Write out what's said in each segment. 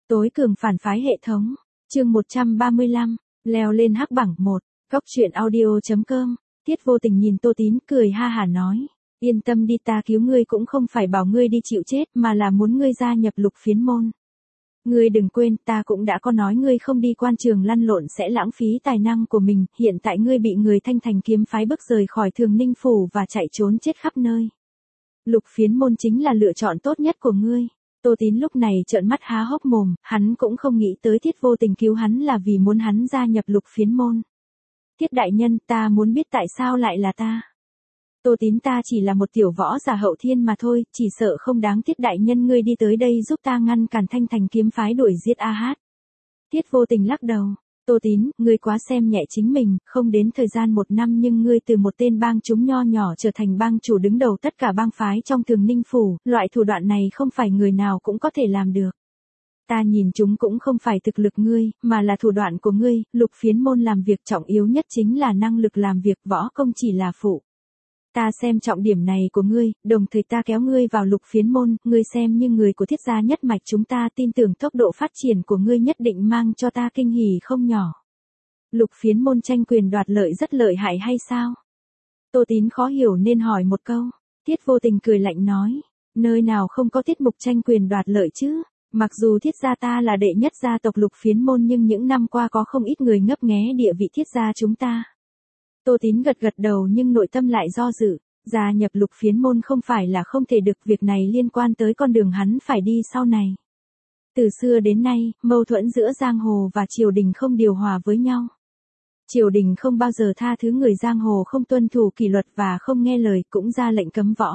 Tối cường phản phái hệ thống. Chương 135, leo lên hắc bảng 1. Góc truyện audio.com. Tiết Vô Tình nhìn Tô Tín cười ha hả nói, yên tâm đi, ta cứu ngươi cũng không phải bảo ngươi đi chịu chết mà là muốn ngươi gia nhập Lục Phiến môn. Ngươi đừng quên, ta cũng đã có nói ngươi không đi quan trường lăn lộn sẽ lãng phí tài năng của mình, hiện tại ngươi bị người Thanh Thành kiếm phái bức rời khỏi Thường Ninh phủ và chạy trốn chết khắp nơi. Lục Phiến môn chính là lựa chọn tốt nhất của ngươi. Tô Tín lúc này trợn mắt há hốc mồm, hắn cũng không nghĩ tới Tiết Vô Tình cứu hắn là vì muốn hắn gia nhập Lục Phiến môn. Tiết đại nhân, ta muốn biết tại sao lại là ta. Tô Tín, ta chỉ là một tiểu võ giả hậu thiên mà thôi, chỉ sợ không đáng Tiết đại nhân ngươi đi tới đây giúp ta ngăn cản Thanh Thành kiếm phái đuổi giết A Hát. Tiết Vô Tình lắc đầu, Tô Tín, ngươi quá xem nhẹ chính mình, không đến thời gian 1 năm nhưng ngươi từ một tên bang chúng nho nhỏ trở thành bang chủ đứng đầu tất cả bang phái trong Thường Ninh phủ, loại thủ đoạn này không phải người nào cũng có thể làm được. Ta nhìn chúng cũng không phải thực lực ngươi, mà là thủ đoạn của ngươi. Lục Phiến môn làm việc trọng yếu nhất chính là năng lực làm việc, võ công chỉ là phụ. Ta xem trọng điểm này của ngươi, đồng thời ta kéo ngươi vào Lục Phiến môn, ngươi xem như người của Thiết gia nhất mạch chúng ta tin tưởng tốc độ phát triển của ngươi nhất định mang cho ta kinh hỉ không nhỏ. Lục Phiến môn tranh quyền đoạt lợi rất lợi hại hay sao? Tô Tín khó hiểu nên hỏi một câu. Tiết Vô Tình cười lạnh nói, nơi nào không có tiết mục tranh quyền đoạt lợi chứ? Mặc dù Thiết gia ta là đệ nhất gia tộc Lục Phiến môn nhưng những năm qua có không ít người ngấp nghé địa vị Thiết gia chúng ta. Tô Tín gật gật đầu nhưng nội tâm lại do dự, gia nhập Lục Phiến môn không phải là không thể được, việc này liên quan tới con đường hắn phải đi sau này. Từ xưa đến nay, mâu thuẫn giữa giang hồ và triều đình không điều hòa với nhau. Triều đình không bao giờ tha thứ người giang hồ không tuân thủ kỷ luật và không nghe lời, cũng ra lệnh cấm võ.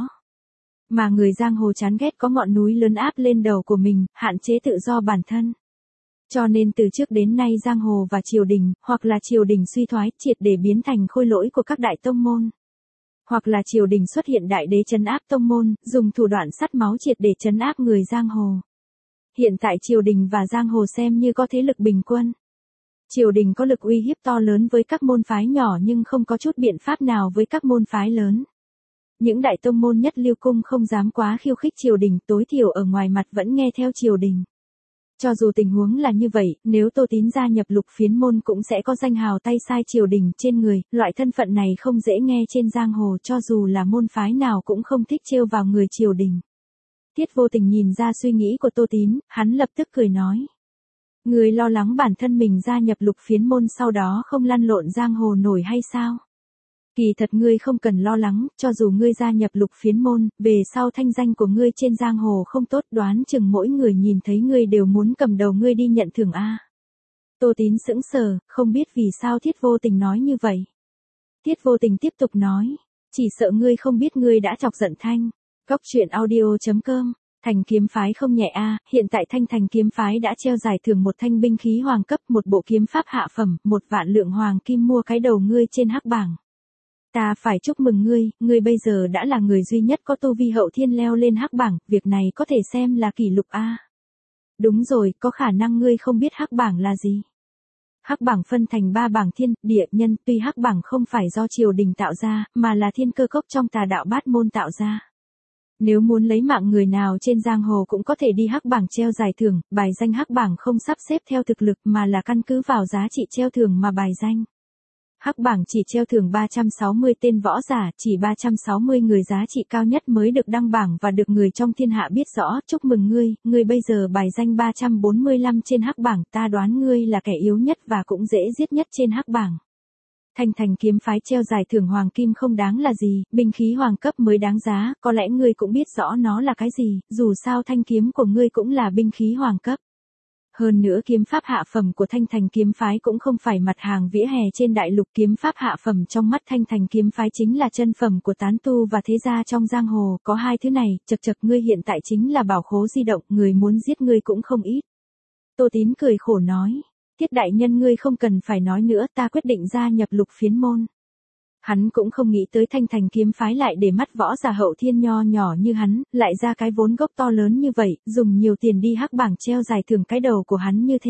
Mà người giang hồ chán ghét có ngọn núi lớn áp lên đầu của mình, hạn chế tự do bản thân. Cho nên từ trước đến nay giang hồ và triều đình, hoặc là triều đình suy thoái triệt để biến thành khôi lỗi của các đại tông môn. Hoặc là triều đình xuất hiện đại đế trấn áp tông môn, dùng thủ đoạn sắt máu triệt để trấn áp người giang hồ. Hiện tại triều đình và giang hồ xem như có thế lực bình quân. Triều đình có lực uy hiếp to lớn với các môn phái nhỏ nhưng không có chút biện pháp nào với các môn phái lớn. Những đại tông môn nhất lưu cung không dám quá khiêu khích triều đình, tối thiểu ở ngoài mặt vẫn nghe theo triều đình. Cho dù tình huống là như vậy, nếu Tô Tín gia nhập Lục Phiến môn cũng sẽ có danh hào tay sai triều đình trên người, loại thân phận này không dễ nghe trên giang hồ, cho dù là môn phái nào cũng không thích trêu vào người triều đình. Tiết Vô Tình nhìn ra suy nghĩ của Tô Tín, hắn lập tức cười nói. Ngươi lo lắng bản thân mình gia nhập Lục Phiến môn sau đó không lăn lộn giang hồ nổi hay sao? Kỳ thật ngươi không cần lo lắng, cho dù ngươi gia nhập Lục Phiến môn, về sau thanh danh của ngươi trên giang hồ không tốt, đoán chừng mỗi người nhìn thấy ngươi đều muốn cầm đầu ngươi đi nhận thưởng a. Tô Tín sững sờ, không biết vì sao Tiết Vô Tình nói như vậy. Tiết Vô Tình tiếp tục nói, chỉ sợ ngươi không biết ngươi đã chọc giận Thanh. Góc truyện audio.com. Thành kiếm phái không nhẹ a, hiện tại Thanh Thành kiếm phái đã treo giải thưởng một thanh binh khí hoàng cấp, một bộ kiếm pháp hạ phẩm, 1 vạn lượng hoàng kim mua cái đầu ngươi trên hắc bảng. Ta phải chúc mừng ngươi bây giờ đã là người duy nhất có tu vi hậu thiên leo lên hắc bảng, việc này có thể xem là kỷ lục a. Đúng rồi, có khả năng ngươi không biết hắc bảng là gì. Hắc bảng phân thành 3 bảng thiên, địa, nhân, tuy hắc bảng không phải do triều đình tạo ra, mà là thiên cơ cốc trong tà đạo bát môn tạo ra. Nếu muốn lấy mạng người nào trên giang hồ cũng có thể đi hắc bảng treo giải thưởng, bài danh hắc bảng không sắp xếp theo thực lực mà là căn cứ vào giá trị treo thưởng mà bài danh. Hắc bảng chỉ treo thưởng 360 tên võ giả, chỉ 360 người giá trị cao nhất mới được đăng bảng và được người trong thiên hạ biết rõ. Chúc mừng ngươi bây giờ bài danh 345 trên hắc bảng, ta đoán ngươi là kẻ yếu nhất và cũng dễ giết nhất trên hắc bảng. Thanh Thành kiếm phái treo giải thưởng hoàng kim không đáng là gì, binh khí hoàng cấp mới đáng giá, có lẽ ngươi cũng biết rõ nó là cái gì, dù sao thanh kiếm của ngươi cũng là binh khí hoàng cấp. Hơn nữa kiếm pháp hạ phẩm của Thanh Thành kiếm phái cũng không phải mặt hàng vỉa hè trên đại lục, kiếm pháp hạ phẩm trong mắt Thanh Thành kiếm phái chính là chân phẩm của tán tu và thế gia trong giang hồ, có hai thứ này, chật ngươi hiện tại chính là bảo khố di động, người muốn giết ngươi cũng không ít. Tô Tín cười khổ nói, Tiết đại nhân ngươi không cần phải nói nữa, ta quyết định gia nhập Lục Phiến môn. Hắn cũng không nghĩ tới Thanh Thành kiếm phái lại để mắt võ giả hậu thiên nho nhỏ như hắn, lại ra cái vốn gốc to lớn như vậy, dùng nhiều tiền đi hắc bảng treo giải thưởng cái đầu của hắn như thế.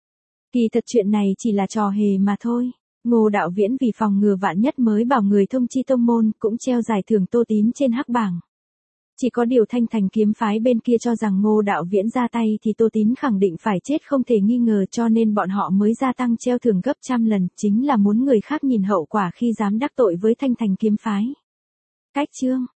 Kỳ thật chuyện này chỉ là trò hề mà thôi. Ngô Đạo Viễn vì phòng ngừa vạn nhất mới bảo người thông chi tông môn, cũng treo giải thưởng Tô Tín trên hắc bảng. Chỉ có điều Thanh Thành kiếm phái bên kia cho rằng Ngô Đạo Viễn ra tay thì Tô Tín khẳng định phải chết không thể nghi ngờ, cho nên bọn họ mới gia tăng treo thưởng gấp trăm lần, chính là muốn người khác nhìn hậu quả khi dám đắc tội với Thanh Thành kiếm phái. Cách chương